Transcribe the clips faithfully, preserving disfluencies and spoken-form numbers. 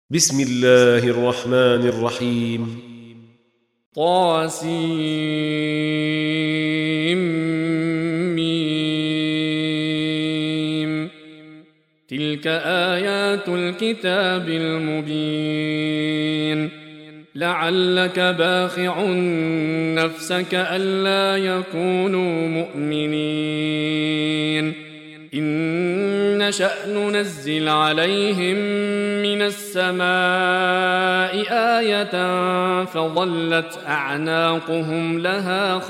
بسم الله الرحمن الرحيم. طاسيم. تلك آيات الكتاب المبين. لعلك باخع نفسك ألا يكونوا مؤمنين إن نشأ ننزل عليهم من السماء آية فظلت أعناقهم لها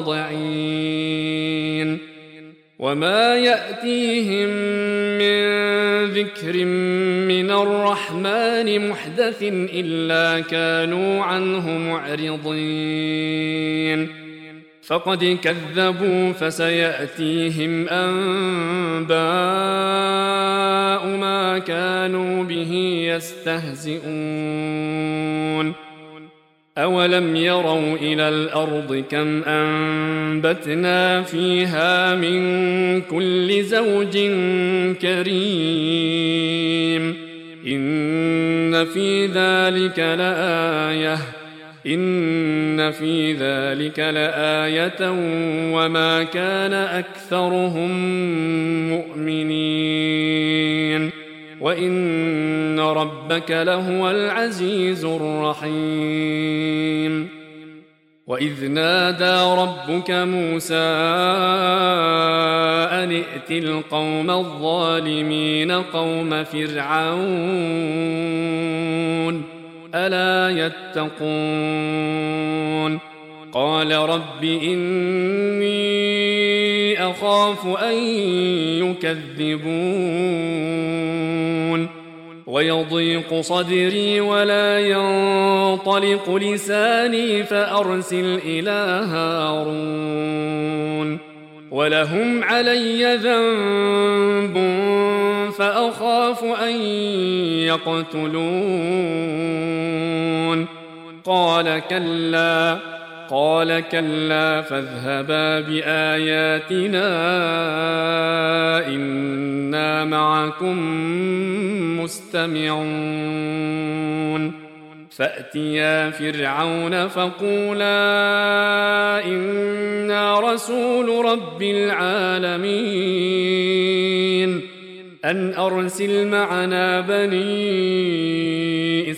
خاضعين وما يأتيهم من ذكر من الرحمن محدث إلا كانوا عنه معرضين فقد كذبوا فسيأتيهم أنباء ما كانوا به يستهزئون أولم يروا إلى الأرض كم أنبتنا فيها من كل زوج كريم إن في ذلك لآية إن في ذلك لآية وما كان أكثرهم مؤمنين وإن ربك لهو العزيز الرحيم وإذ نادى ربك موسى أن ائت القوم الظالمين قوم فرعون ألا يتقون قال رب إني أخاف أن يكذبون ويضيق صدري ولا ينطلق لساني فأرسل إلى هارون ولهم علي ذنب فأخاف أن يقتلون قال كلا قال كلا فاذهبا بآياتنا إنا معكم مستمعون فأتيا فرعون فقولا إنا رسول رب العالمين أن أرسل معنا بني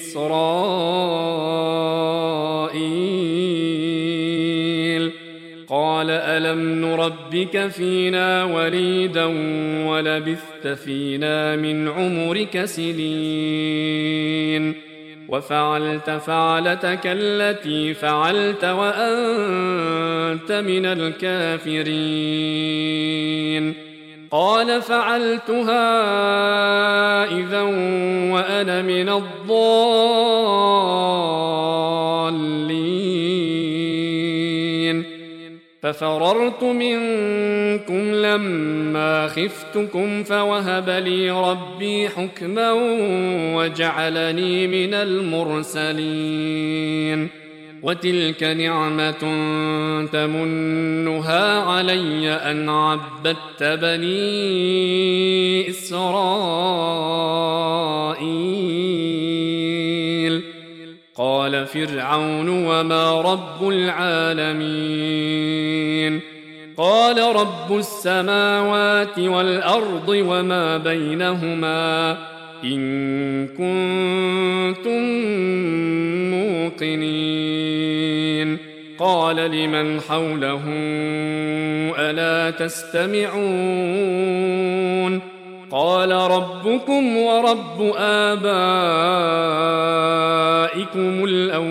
إسرائيل قال ألم نربك فينا وليدا ولبثت فينا من عمرك سنين وفعلت فعلتك التي فعلت وأنت من الكافرين قال فعلتها إذا وأنا من الضالين ففررت منكم لما خفتكم فوهب لي ربي حكما وجعلني من المرسلين وتلك نعمة تمنها علي أن عبدت بني إسرائيل قال فرعون وما رب العالمين قال رب السماوات والأرض وما بينهما إن كنتم موقنين قال لمن حوله ألا تستمعون قال ربكم ورب آبائكم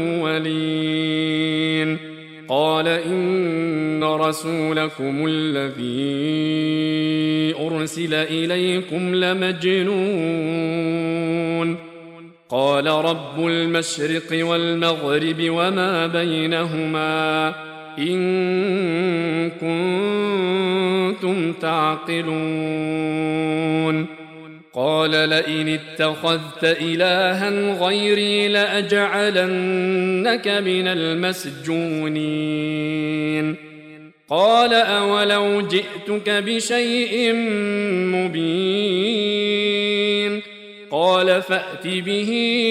الأولين قال إن رسولكم الذي أرسل إليكم لمجنون قال رب المشرق والمغرب وما بينهما إن كنتم تعقلون قال لئن اتخذت إلها غيري لأجعلنك من المسجونين قال أولو جئتك بشيء مبين قال فأت به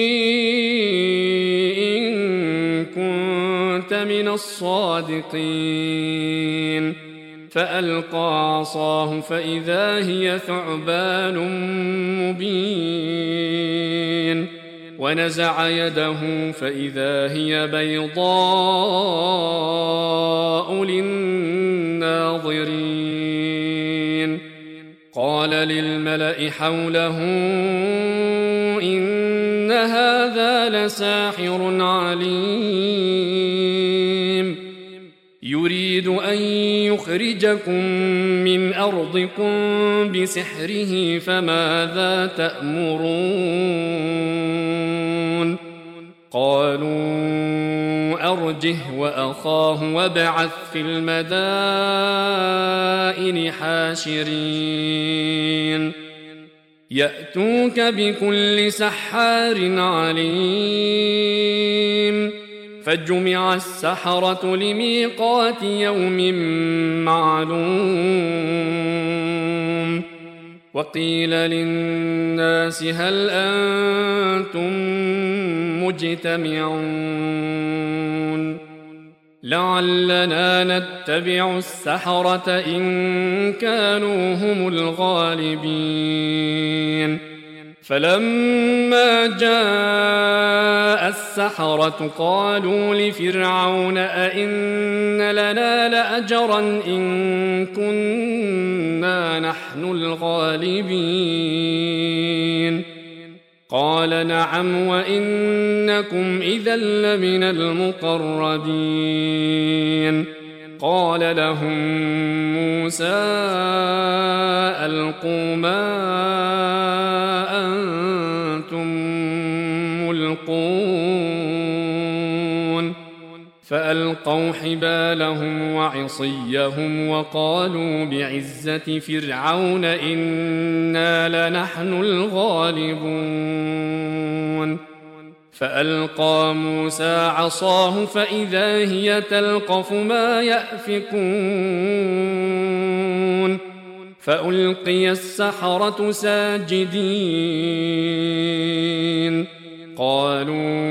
إن كنت من الصادقين فألقى عصاه فإذا هي ثعبان مبين ونزع يده فإذا هي بيضاء للناظرين قال للملأ حوله إن هذا لساحر عليم يريد أن يخرجكم من أرضكم بسحره فماذا تأمرون قالوا أرجه وأخاه وابعث في المدائن حاشرين يأتوك بكل سحار عليم فجمع السحرة لميقات يوم معلوم وقيل للناس هل أنتم مجتمعون لعلنا نتبع السحرة إن كانوا هم الغالبين فلما جاء السحرة قالوا لفرعون أئن لنا لأجرا إن كنا نحن الغالبين قال نعم وإنكم إذا لمن المقربين قال لهم موسى ألقوا ما أنتم ملقون فألقوا حبالهم وعصيهم وقالوا بعزة فرعون إنا لنحن الغالبون فألقى موسى عصاه فإذا هي تلقف ما يأفكون فألقي السحرة ساجدين قالوا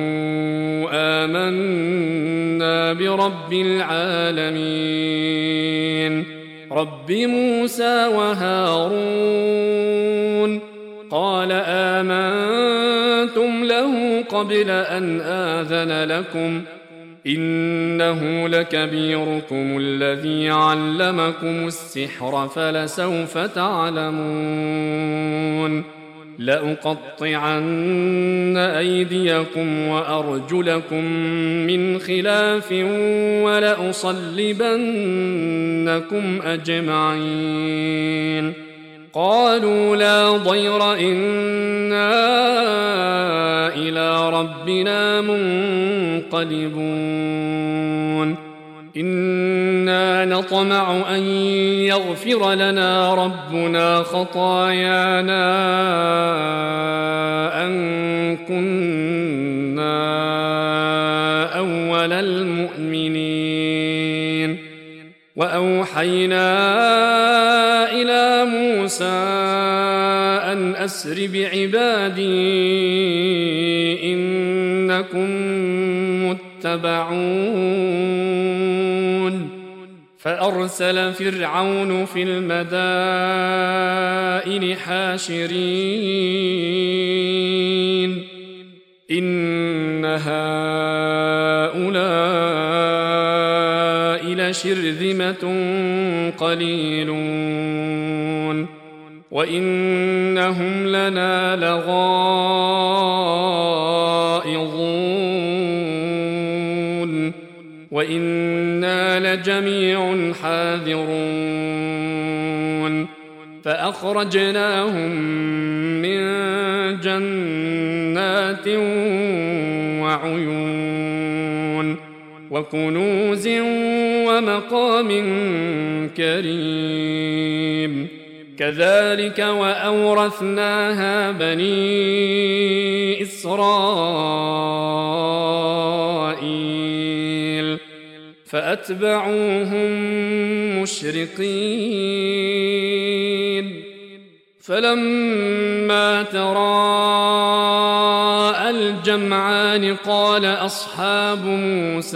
آمنا برب العالمين رب موسى وهارون قال آمنتم له قبل أن آذن لكم إنه لكبيركم الذي علمكم السحر فلسوف تعلمون لأقطعن أيديكم وأرجلكم من خلاف ولأصلبنكم أجمعين قالوا لا ضير إنا إلى ربنا منقلبون إنا نطمع أن يغفر لنا ربنا خطايانا أن كنا أول المؤمنين وأوحينا إلى موسى أن أسر بعبادي إنكم متبعون فأرسل فرعون في المدائن حاشرين إن هؤلاء لشرذمة قليلون وإنهم لنا لغائظون وإنا لجميع حاذرون فأخرجناهم من جنات وعيون وكنوز ومقام كريم كذلك وأورثناها بني إسرائيل فأتبعوهم مشرقين فلما ترى الجمعان قال أصحاب موسى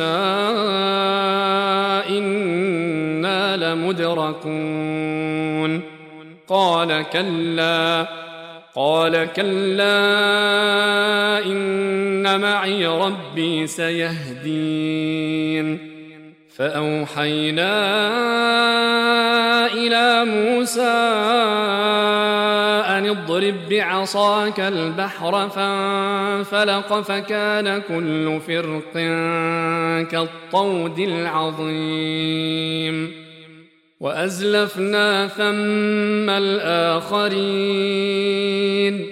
إنا لمدركون قال كلا قال كلا إن معي ربي سيهدين فأوحينا إلى موسى أن اضرب بعصاك البحر فانفلق فكان كل فرق كالطود العظيم وأزلفنا ثم الآخرين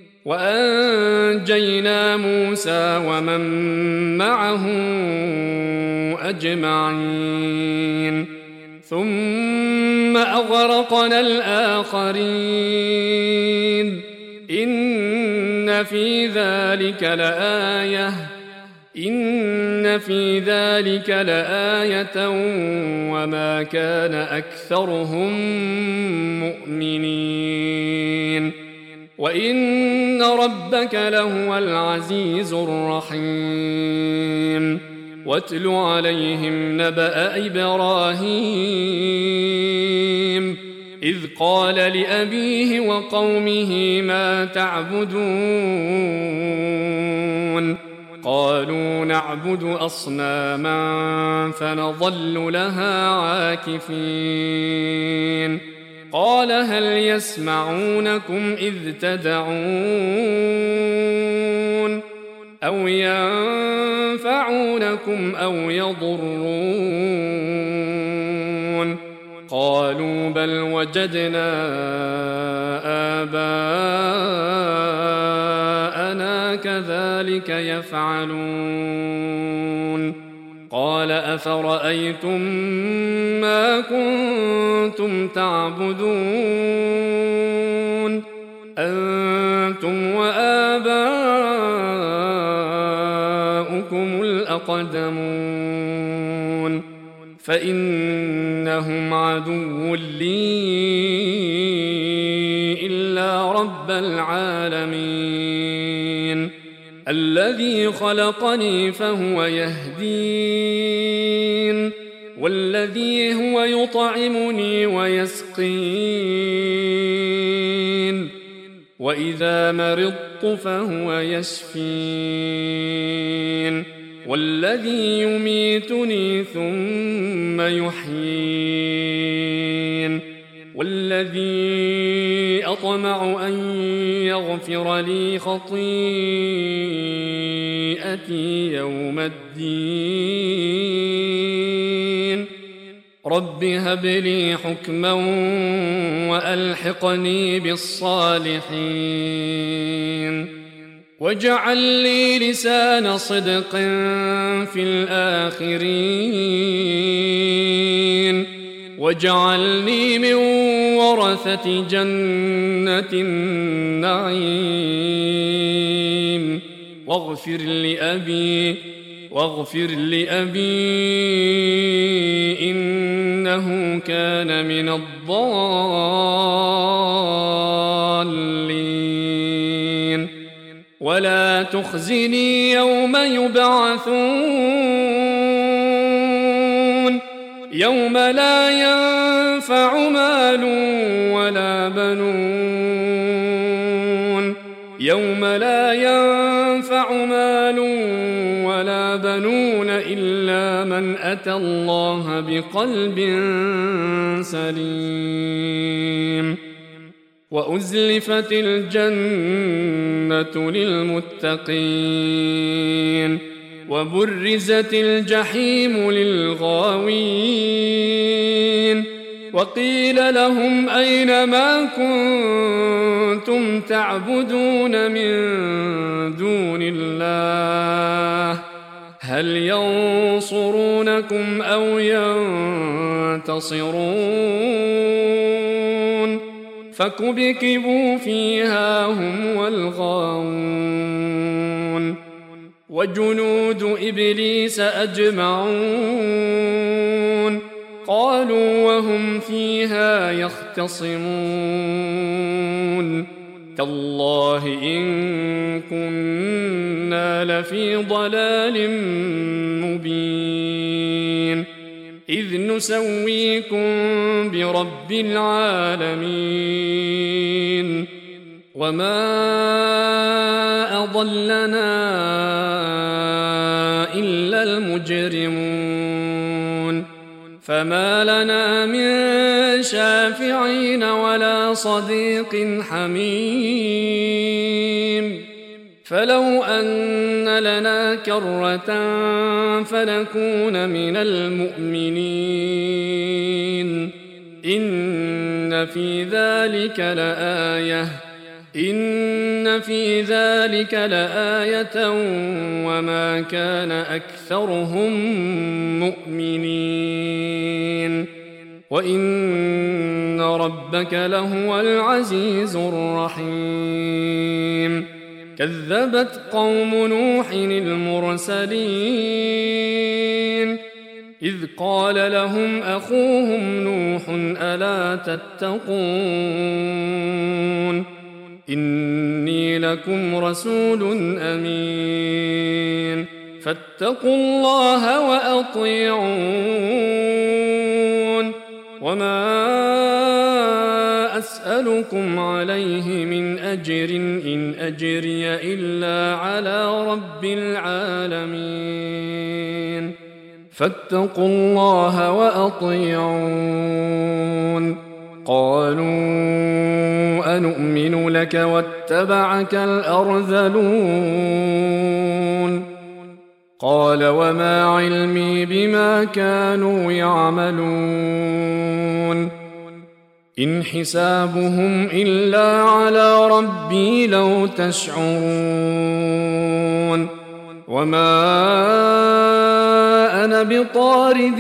وأنجينا موسى ومن معه أجمعين ثم أغرقنا الآخرين إن في ذلك لآية إن في ذلك لآية وما كان أكثرهم مؤمنين وإن ربك لهو العزيز الرحيم واتل عليهم نبأ إبراهيم إذ قال لأبيه وقومه ما تعبدون قالوا نعبد أصناما فنظل لها عاكفين قال هل يسمعونكم إذ تدعون أو ينفعونكم أو يضرون قالوا بل وجدنا آباءنا كذلك يفعلون قال أفرأيتم ما كنتم تعبدون أنتم وآباؤكم الأقدمون فإنهم عدو لي إلا رب العالمين الذي خلقني فهو يهدين والذي هو يطعمني ويسقين وإذا مرضت فهو يشفين والذي يميتني ثم يحيين والذي أطمع أن يغفر لي خطيئتي يوم الدين رب هب لي حكما وألحقني بالصالحين واجعل لي لسان صدق في الآخرين واجعلني من ورثة جنة النعيم واغفر لأبي واغفر لأبي إنه كان من الضالين ولا تخزني يوم يبعثون يوم لا ينفع مال ولا بنون يوم لا ينفع مال ولا بنون إلا من أتى الله بقلب سليم وأزلفت الجنة للمتقين وبرزت الجحيم للغاوين وقيل لهم أين ما كنتم تعبدون من دون الله هل ينصرونكم أو ينتصرون فكبكبوا فيها هم والغاوون وجنود إبليس أجمعون قالوا وهم فيها يختصمون تالله إن كنا لفي ضلال مبين إذ نسويكم برب العالمين وما أضلنا إلا المجرمون فما لنا من شافعين ولا صديق حميم فلو أن لنا كرة فنكون من المؤمنين إن في ذلك لآية إن في ذلك لآية وما كان أكثرهم مؤمنين وإن ربك لهو العزيز الرحيم كذبت قوم نوح المرسلين إذ قال لهم أخوهم نوح ألا تتقون إني لكم رسول أمين فاتقوا الله وأطيعون وما أسألكم عليه من أجر إن أجري إلا على رب العالمين فاتقوا الله وأطيعون قالوا أنؤمن لك واتبعك الأرذلون قال وما علمي بما كانوا يعملون إن حسابهم إلا على ربي لو تشعرون وما أنا بطارد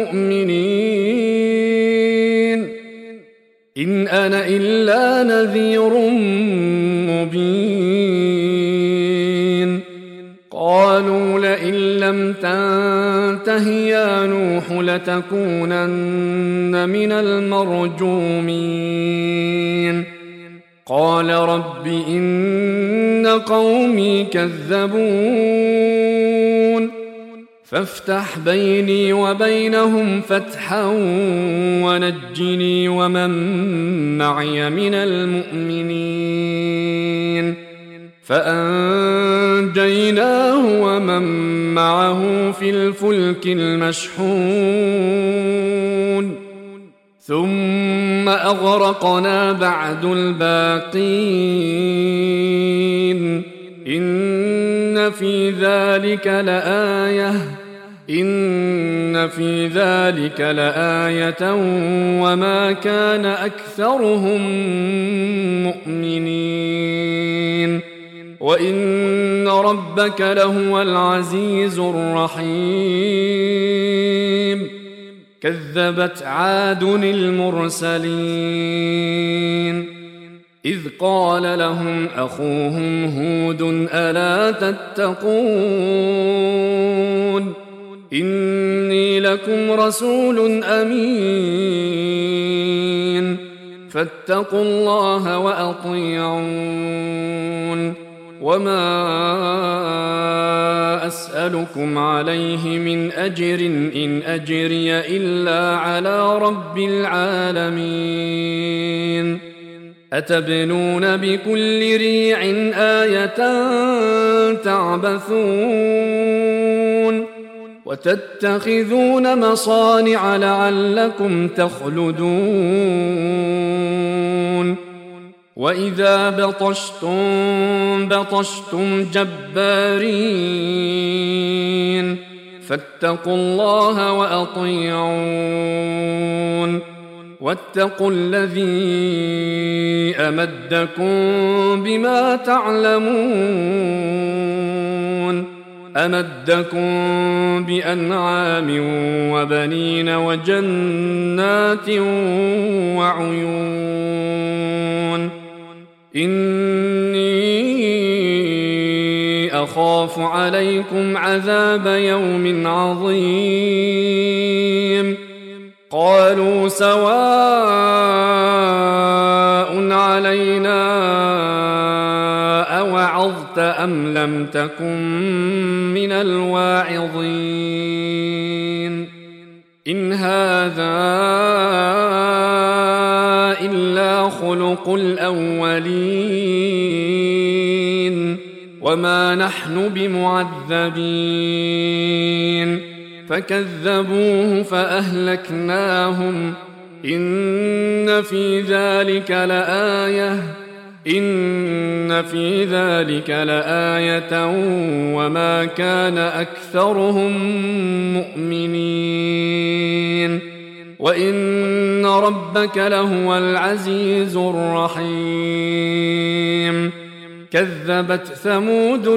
المؤمنين إن أنا إلا نذير مبين قالوا لئن لم تنته يا نوح لتكونن من المرجومين قال رب إن قومي كذبون فافتح بيني وبينهم فتحا ونجني ومن معي من المؤمنين فأنجيناه ومن معه في الفلك المشحون ثم أغرقنا بعد الباقين إن في ذلك لآية إن في ذلك لآية وما كان أكثرهم مؤمنين وإن ربك لهو العزيز الرحيم كذبت عاد المرسلين إذ قال لهم أخوهم هود ألا تتقون إني لكم رسول أمين فاتقوا الله وأطيعون وما أسألكم عليه من أجر إن أجري إلا على رب العالمين أتبنون بكل ريع آية تعبثون وتتخذون مصانع لعلكم تخلدون وإذا بطشتم بطشتم جبارين فاتقوا الله وأطيعون واتقوا الذي أمدكم بما تعلمون أمدكم بأنعام وبنين وجنات وعيون إني أخاف عليكم عذاب يوم عظيم قالوا سواء علينا وعظت أم لم تكن من الواعظين إن هذا إلا خلق الأولين وما نحن بمعذبين فكذبوه فأهلكناهم إن في ذلك لآية إن في ذلك لآية وما كان أكثرهم مؤمنين وإن ربك لهو العزيز الرحيم كذبت ثمود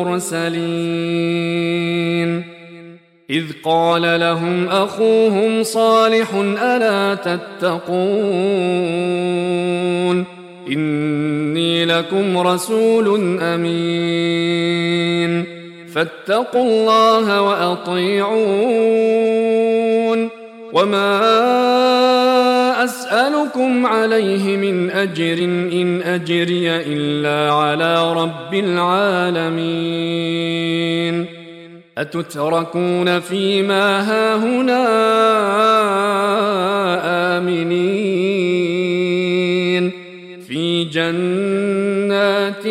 المرسلين إذ قال لهم أخوهم صالح ألا تتقون إني لكم رسول أمين فاتقوا الله وأطيعون وما أسألكم عليه من أجر إن أجري إلا على رب العالمين أتتركون فيما هاهنا آمنين في جنات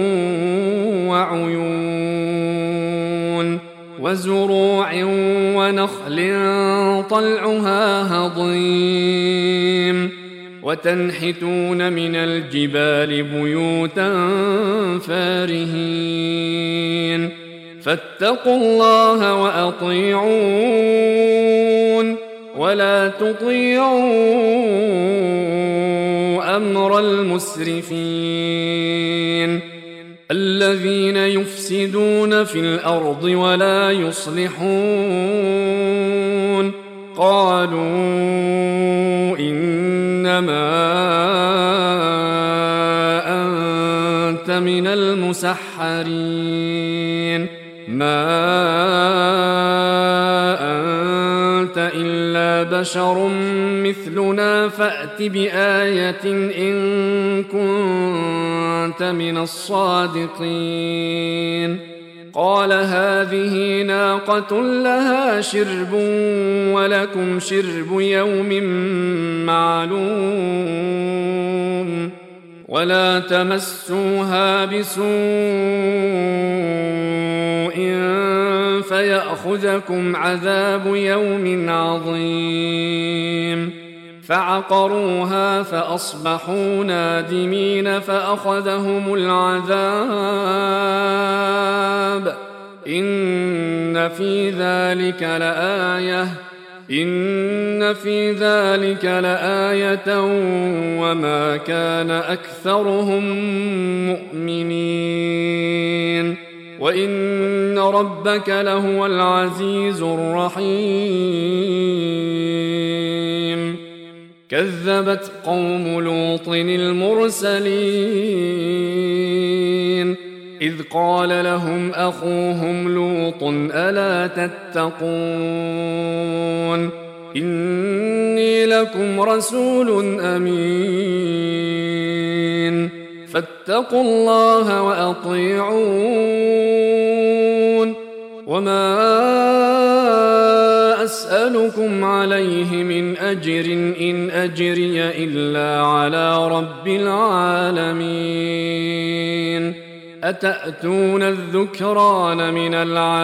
وعيون وزروع ونخل طلعها هضيم وتنحتون من الجبال بيوتا فارهين فاتقوا الله وأطيعون ولا تطيعوا أمر المسرفين الذين يفسدون في الأرض ولا يصلحون قالوا إنما أنت من المسحرين ما أنت إلا بشر مثلنا فأت بآية إن كنت من الصادقين قال هذه ناقة لها شرب ولكم شرب يوم معلوم ولا تمسوها بسوء فيأخذكم عذاب يوم عظيم فعقروها فأصبحوا نادمين فأخذهم العذاب إن في ذلك لآية إن في ذلك لآية وما كان أكثرهم مؤمنين وإن ربك لهو العزيز الرحيم كذبت قوم لوط المرسلين إذ قال لهم أخوهم لوط ألا تتقون إني لكم رسول أمين فاتقوا الله وأطيعون وما أسألكم عليه من أجر إن أجري إلا على رب العالمين أتأتون الذكران من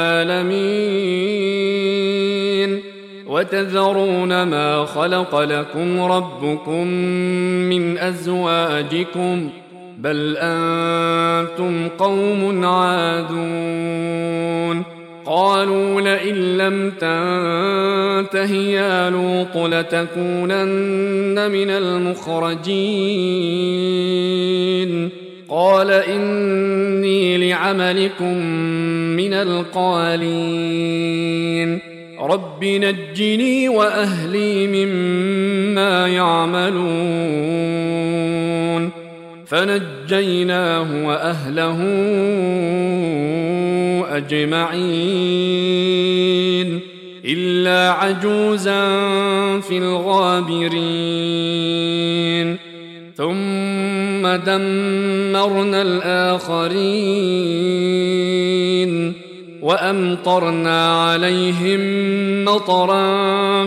العالمين وتذرون ما خلق لكم ربكم من أزواجكم بل أنتم قوم عادون قالوا لئن لم تنته يا لوط لتكونن من المخرجين قال إني لعملكم من القالين رب نجني وأهلي مما يعملون فنجيناه وأهله أجمعين إلا عجوزا في الغابرين ثم دمرنا الآخرين وأمطرنا عليهم مطرا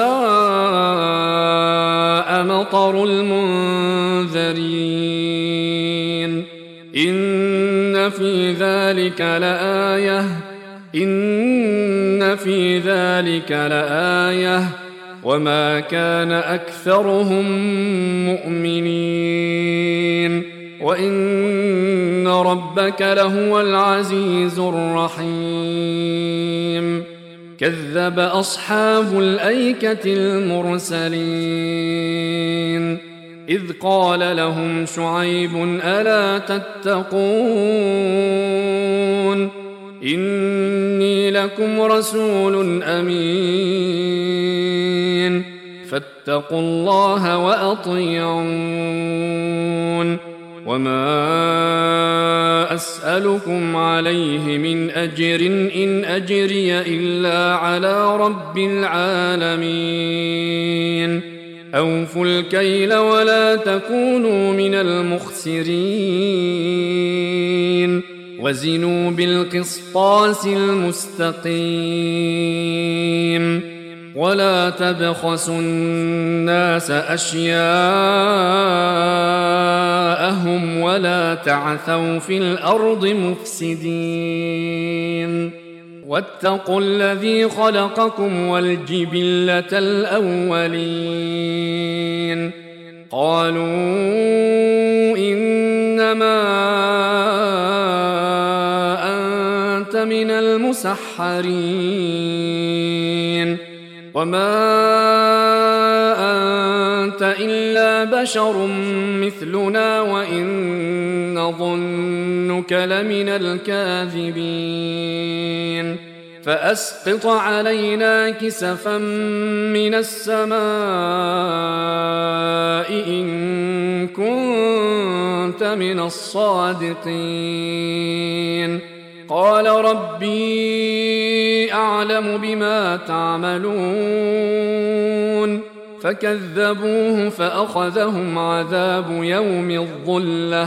فساء مطر المنذرين إن في ذلك لآية إن في ذلك لآية وما كان أكثرهم مؤمنين وإن ربك لهو العزيز الرحيم كذب أصحاب الأيكة المرسلين إذ قال لهم شعيب ألا تتقون إني لكم رسول أمين فاتقوا الله وأطيعون وما أسألكم عليه من أجر إن أجري إلا على رب العالمين أوفوا الكيل ولا تكونوا من المخسرين وزنوا بالقسطاس المستقيم ولا تبخسوا الناس أشياءهم ولا تعثوا في الأرض مفسدين واتقوا الذي خلقكم والجبلة الأولين قالوا إنما أنت من المسحرين وما أنت إلا بشر مثلنا وإن نظنك لمن الكاذبين فأسقط علينا كسفا من السماء إن كنت من الصادقين قال ربي أعلم بما تعملون فكذبوه فأخذهم عذاب يوم الظلة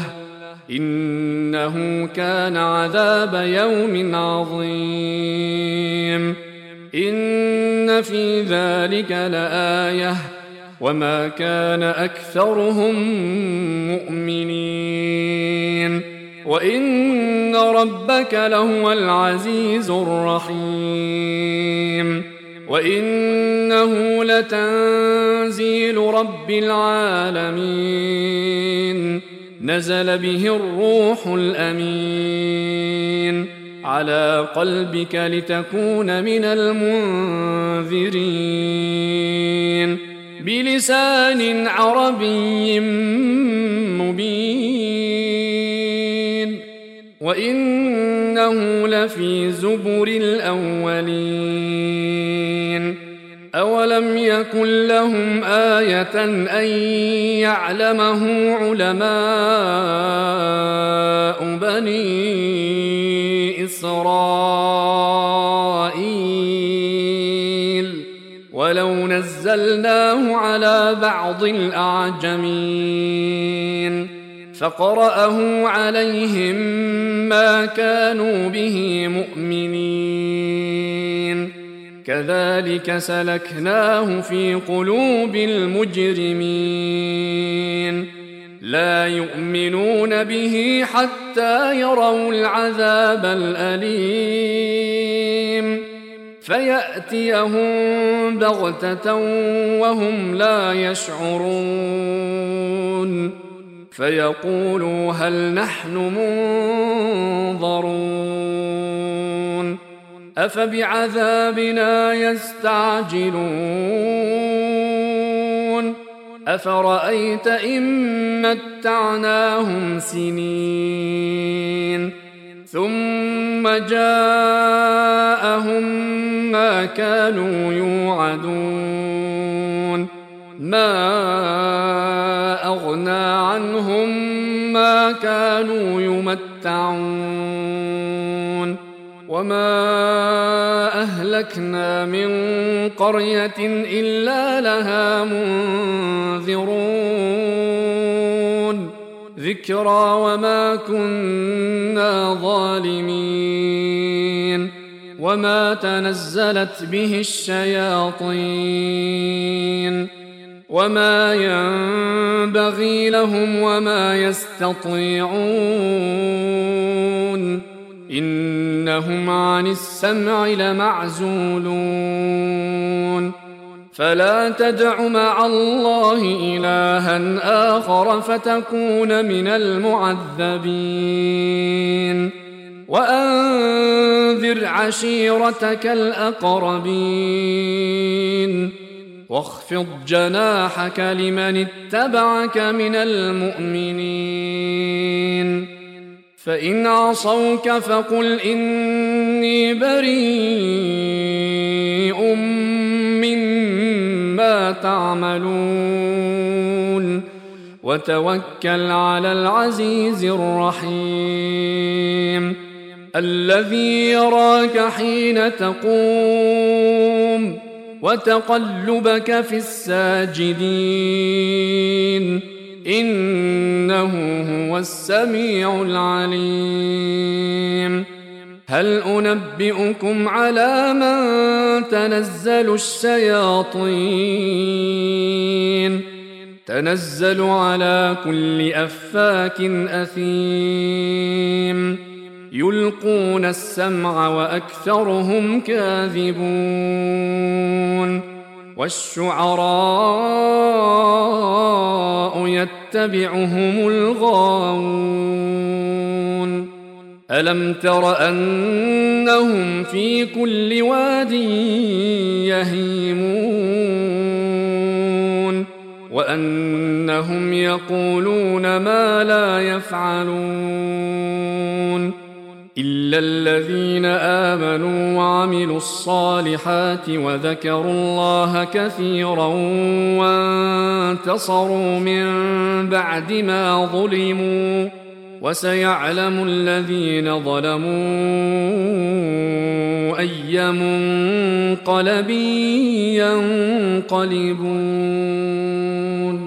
إنه كان عذاب يوم عظيم إن في ذلك لآية وما كان أكثرهم مؤمنين وإن ربك لهو العزيز الرحيم وإنه لتنزيل رب العالمين نزل به الروح الأمين على قلبك لتكون من المنذرين بلسان عربي مبين وإنه لفي زبر الأولين أولم يكن لهم آية أن يعلمه علماء بني إسرائيل ولو نزلناه على بعض الأعجمين فقرأه عليهم ما كانوا به مؤمنين كذلك سلكناه في قلوب المجرمين لا يؤمنون به حتى يروا العذاب الأليم فيأتيهم بغتة وهم لا يشعرون فيقولوا هل نحن منظرون أفبعذابنا يستعجلون أفرأيت إن متعناهم سنين ثم جاءهم ما كانوا يوعدون ما أغنى عنهم ما كانوا يمتعون وما أهلكنا من قرية إلا لها منذرون ذكرى وما كنا ظالمين وما تنزلت به الشياطين وما ينبغي لهم وما يستطيعون إنهم عن السمع لمعزولون فلا تدع مع الله إلها آخر فتكون من المعذبين وأنذر عشيرتك الأقربين واخفض جناحك لمن اتبعك من المؤمنين فإن عصوك فقل إني بريء مما تعملون وتوكل على العزيز الرحيم الذي يراك حين تقوم وتقلبك في الساجدين إنه هو السميع العليم هل أنبئكم على من تنزل الشياطين تنزل على كل أفاك أثيم يلقون السمع وأكثرهم كاذبون والشعراء يتبعهم الغاوون ألم تر أنهم في كل واد يهيمون وأنهم يقولون ما لا يفعلون إلا الذين آمنوا وعملوا الصالحات وذكروا الله كثيرا وانتصروا من بعد ما ظلموا وسيعلم الذين ظلموا أي منقلب ينقلبون